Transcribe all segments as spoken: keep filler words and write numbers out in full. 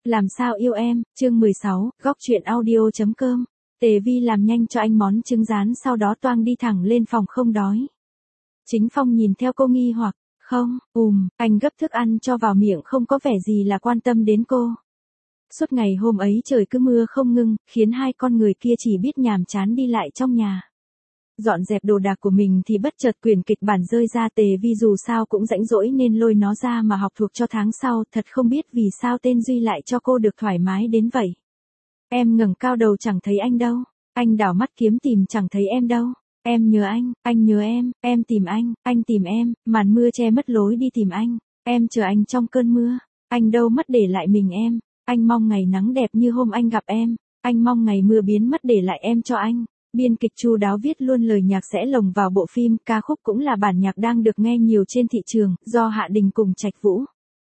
Làm sao yêu em, chương mười sáu, góc truyện audio chấm com. Tề Vi làm nhanh cho anh món trứng rán sau đó toang đi thẳng lên phòng không đói. Chính Phong nhìn theo cô nghi hoặc, không, ùm, anh gấp thức ăn cho vào miệng không có vẻ gì là quan tâm đến cô. Suốt ngày hôm ấy trời cứ mưa không ngưng, khiến hai con người kia chỉ biết nhàm chán đi lại trong nhà. Dọn dẹp đồ đạc của mình thì bất chợt quyển kịch bản rơi ra. Tề Vi dù sao cũng rãnh rỗi nên lôi nó ra mà học thuộc cho tháng sau. Thật không biết vì sao tên Duy lại cho cô được thoải mái đến vậy. Em ngẩng cao đầu chẳng thấy anh đâu. Anh đảo mắt kiếm tìm chẳng thấy em đâu. Em nhớ anh, anh nhớ em, em tìm anh, anh tìm em. Màn mưa che mất lối đi tìm anh. Em chờ anh trong cơn mưa. Anh đâu mất để lại mình em. Anh mong ngày nắng đẹp như hôm anh gặp em. Anh mong ngày mưa biến mất để lại em cho anh. Biên kịch chu đáo viết luôn lời nhạc sẽ lồng vào bộ phim, ca khúc cũng là bản nhạc đang được nghe nhiều trên thị trường, do Hạ Đình cùng Trạch Vũ.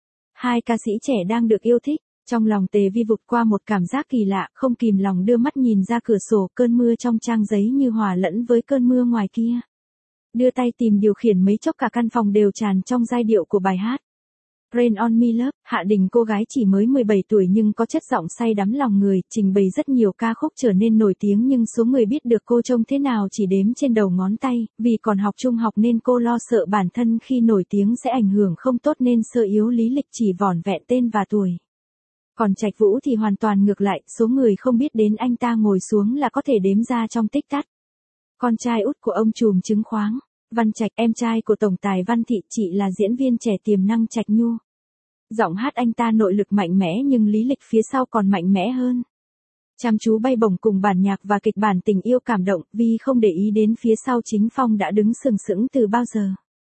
Hai ca sĩ trẻ đang được yêu thích. Trong lòng Tề Vi vụt qua một cảm giác kỳ lạ, không kìm lòng đưa mắt nhìn ra cửa sổ, cơn mưa trong trang giấy như hòa lẫn với cơn mưa ngoài kia. Đưa tay tìm điều khiển mấy chốc cả căn phòng đều tràn trong giai điệu của bài hát. Rain on Me Love. Hạ Đình cô gái chỉ mới mười bảy tuổi nhưng có chất giọng say đắm lòng người, trình bày rất nhiều ca khúc trở nên nổi tiếng nhưng số người biết được cô trông thế nào chỉ đếm trên đầu ngón tay, vì còn học trung học nên cô lo sợ bản thân khi nổi tiếng sẽ ảnh hưởng không tốt nên sơ yếu lý lịch chỉ vỏn vẹn tên và tuổi. Còn Trạch Vũ thì hoàn toàn ngược lại, số người không biết đến anh ta ngồi xuống là có thể đếm ra trong tích tắc. Con trai út của ông trùm chứng khoán Văn Trạch, em trai của tổng tài Văn Thị, chị là diễn viên trẻ tiềm năng Trạch Nhu. Giọng hát anh ta nội lực mạnh mẽ nhưng lý lịch phía sau còn mạnh mẽ hơn. Chăm chú bay bổng cùng bản nhạc và kịch bản tình yêu cảm động, vì không để ý đến phía sau Chính Phong đã đứng sừng sững từ bao giờ.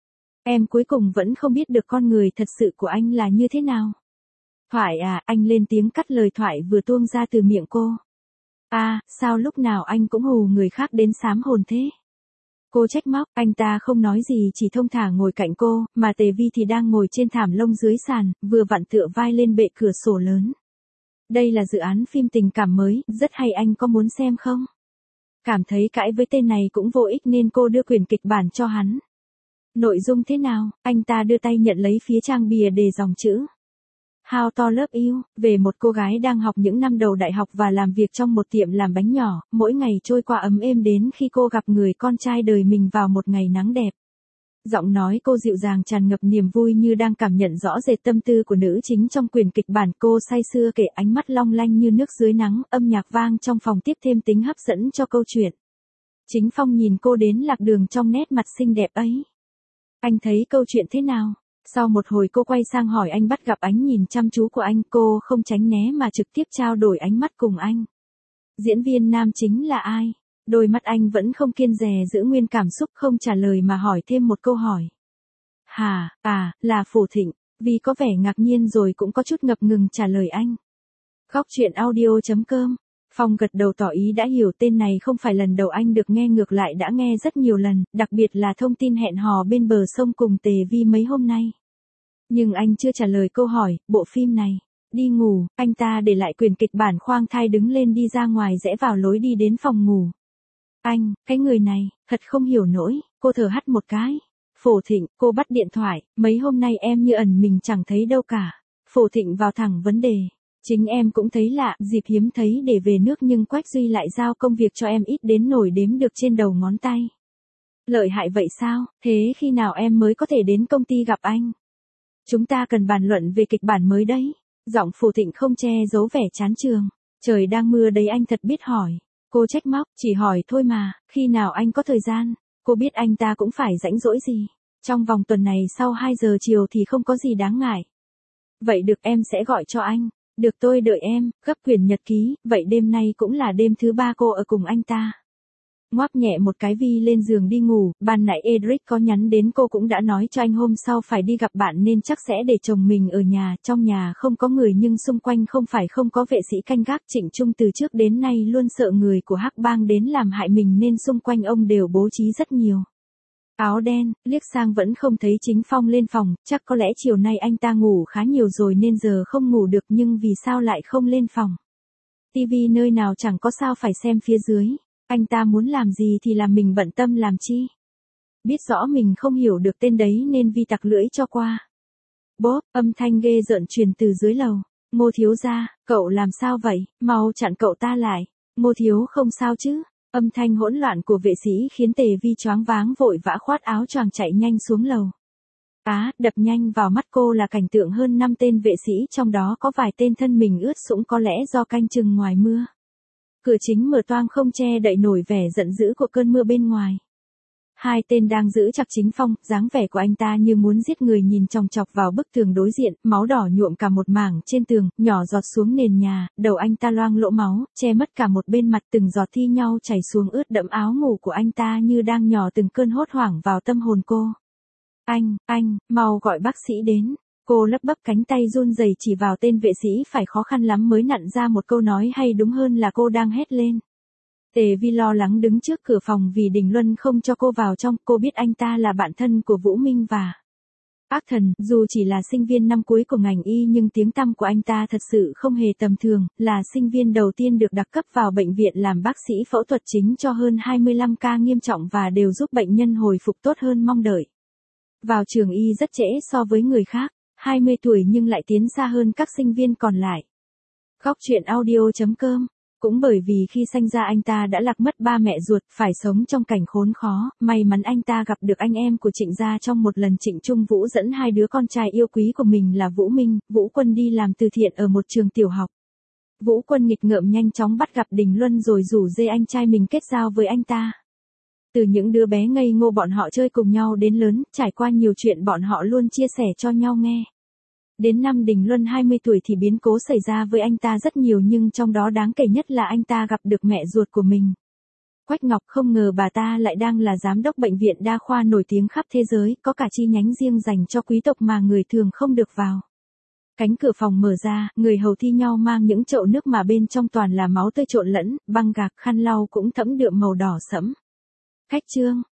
Em cuối cùng vẫn không biết được con người thật sự của anh là như thế nào. Thoại à, anh lên tiếng cắt lời thoại vừa tuông ra từ miệng cô. À, sao lúc nào anh cũng hù người khác đến sám hồn thế? Cô trách móc, anh ta không nói gì chỉ thông thả ngồi cạnh cô, mà Tề Vi thì đang ngồi trên thảm lông dưới sàn, vừa vặn tựa vai lên bệ cửa sổ lớn. Đây là dự án phim tình cảm mới, rất hay, anh có muốn xem không? Cảm thấy cãi với tên này cũng vô ích nên cô đưa quyển kịch bản cho hắn. Nội dung thế nào? Anh ta đưa tay nhận lấy phía trang bìa đề dòng chữ. How to Love You, về một cô gái đang học những năm đầu đại học và làm việc trong một tiệm làm bánh nhỏ, mỗi ngày trôi qua ấm êm đến khi cô gặp người con trai đời mình vào một ngày nắng đẹp. Giọng nói cô dịu dàng tràn ngập niềm vui như đang cảm nhận rõ rệt tâm tư của nữ chính trong quyển kịch bản. Cô say sưa kể, ánh mắt long lanh như nước dưới nắng, âm nhạc vang trong phòng tiếp thêm tính hấp dẫn cho câu chuyện. Chính Phong nhìn cô đến lạc đường trong nét mặt xinh đẹp ấy. Anh thấy câu chuyện thế nào? Sau một hồi cô quay sang hỏi anh, bắt gặp ánh nhìn chăm chú của anh, cô không tránh né mà trực tiếp trao đổi ánh mắt cùng anh. Diễn viên nam chính là ai? Đôi mắt anh vẫn không kiêng dè giữ nguyên cảm xúc, không trả lời mà hỏi thêm một câu hỏi. Hà, à, là Phổ Thịnh. Vì có vẻ ngạc nhiên rồi cũng có chút ngập ngừng trả lời anh. Góc truyện audio chấm com. Phong gật đầu tỏ ý đã hiểu, tên này không phải lần đầu anh được nghe, ngược lại đã nghe rất nhiều lần, đặc biệt là thông tin hẹn hò bên bờ sông cùng Tề Vi mấy hôm nay. Nhưng anh chưa trả lời câu hỏi, bộ phim này. Đi ngủ, anh ta để lại quyển kịch bản khoang thai đứng lên đi ra ngoài, rẽ vào lối đi đến phòng ngủ. Anh, cái người này, thật không hiểu nổi, cô thở hắt một cái. Phổ Thịnh, cô bắt điện thoại, mấy hôm nay em như ẩn mình chẳng thấy đâu cả. Phổ Thịnh vào thẳng vấn đề. Chính em cũng thấy lạ, dịp hiếm thấy để về nước nhưng Quách Duy lại giao công việc cho em ít đến nổi đếm được trên đầu ngón tay. Lợi hại vậy sao? Thế khi nào em mới có thể đến công ty gặp anh? Chúng ta cần bàn luận về kịch bản mới đấy. Giọng Phổ Thịnh không che giấu vẻ chán chường. Trời đang mưa đấy, anh thật biết hỏi. Cô trách móc, chỉ hỏi thôi mà, khi nào anh có thời gian? Cô biết anh ta cũng phải rãnh rỗi gì. Trong vòng tuần này sau hai giờ chiều thì không có gì đáng ngại. Vậy được, em sẽ gọi cho anh. Được, tôi đợi em. Gấp quyển nhật ký. Vậy đêm nay cũng là đêm thứ ba cô ở cùng anh ta. Ngoác nhẹ một cái Vi lên giường đi ngủ. Ban nãy Edric có nhắn đến, cô cũng đã nói cho anh hôm sau phải đi gặp bạn nên chắc sẽ để chồng mình ở nhà. Trong nhà không có người nhưng xung quanh không phải không có vệ sĩ canh gác. Trịnh Trung từ trước đến nay luôn sợ người của Hắc Bang đến làm hại mình nên xung quanh ông đều bố trí rất nhiều. Áo đen, liếc sang vẫn không thấy Chính Phong lên phòng, chắc có lẽ chiều nay anh ta ngủ khá nhiều rồi nên giờ không ngủ được, nhưng vì sao lại không lên phòng? Tivi nơi nào chẳng có, sao phải xem phía dưới? Anh ta muốn làm gì thì làm, mình bận tâm làm chi? Biết rõ mình không hiểu được tên đấy nên Vi tặc lưỡi cho qua. Bốp, âm thanh ghê rợn truyền từ dưới lầu. Ngô thiếu gia, cậu làm sao vậy, mau chặn cậu ta lại. Ngô thiếu không sao chứ? Âm thanh hỗn loạn của vệ sĩ khiến Tề Vi choáng váng vội vã khoát áo choàng chạy nhanh xuống lầu. Á, đập nhanh vào mắt cô là cảnh tượng hơn năm tên vệ sĩ, trong đó có vài tên thân mình ướt sũng, có lẽ do canh chừng ngoài mưa. Cửa chính mở toang không che đậy nổi vẻ giận dữ của cơn mưa bên ngoài. Hai tên đang giữ chặt Chính Phong, dáng vẻ của anh ta như muốn giết người, nhìn chòng chọc vào bức tường đối diện, máu đỏ nhuộm cả một mảng trên tường, nhỏ giọt xuống nền nhà, đầu anh ta loang lỗ máu, che mất cả một bên mặt, từng giọt thi nhau chảy xuống ướt đẫm áo ngủ của anh ta như đang nhỏ từng cơn hốt hoảng vào tâm hồn cô. Anh, anh, mau gọi bác sĩ đến. Cô lấp bấp cánh tay run rẩy chỉ vào tên vệ sĩ, phải khó khăn lắm mới nặn ra một câu nói, hay đúng hơn là cô đang hét lên. Tề Vi lo lắng đứng trước cửa phòng vì Đình Luân không cho cô vào trong, cô biết anh ta là bạn thân của Vũ Minh và Ác Thần, dù chỉ là sinh viên năm cuối của ngành y nhưng tiếng tăm của anh ta thật sự không hề tầm thường, là sinh viên đầu tiên được đặc cấp vào bệnh viện làm bác sĩ phẫu thuật chính cho hơn hai mươi lăm ca nghiêm trọng và đều giúp bệnh nhân hồi phục tốt hơn mong đợi. Vào trường y rất trễ so với người khác, hai mươi tuổi nhưng lại tiến xa hơn các sinh viên còn lại. Góc truyện audio chấm com. Cũng bởi vì khi sanh ra anh ta đã lạc mất ba mẹ ruột, phải sống trong cảnh khốn khó, may mắn anh ta gặp được anh em của Trịnh gia trong một lần Trịnh Trung Vũ dẫn hai đứa con trai yêu quý của mình là Vũ Minh, Vũ Quân đi làm từ thiện ở một trường tiểu học. Vũ Quân nghịch ngợm nhanh chóng bắt gặp Đình Luân rồi rủ dê anh trai mình kết giao với anh ta. Từ những đứa bé ngây ngô bọn họ chơi cùng nhau đến lớn, trải qua nhiều chuyện bọn họ luôn chia sẻ cho nhau nghe. Đến năm Đình Luân hai mươi tuổi thì biến cố xảy ra với anh ta rất nhiều, nhưng trong đó đáng kể nhất là anh ta gặp được mẹ ruột của mình. Quách Ngọc, không ngờ bà ta lại đang là giám đốc bệnh viện đa khoa nổi tiếng khắp thế giới, có cả chi nhánh riêng dành cho quý tộc mà người thường không được vào. Cánh cửa phòng mở ra, người hầu thi nhau mang những chậu nước mà bên trong toàn là máu tươi trộn lẫn, băng gạc, khăn lau cũng thẫm đượm màu đỏ sẫm. Khách trương,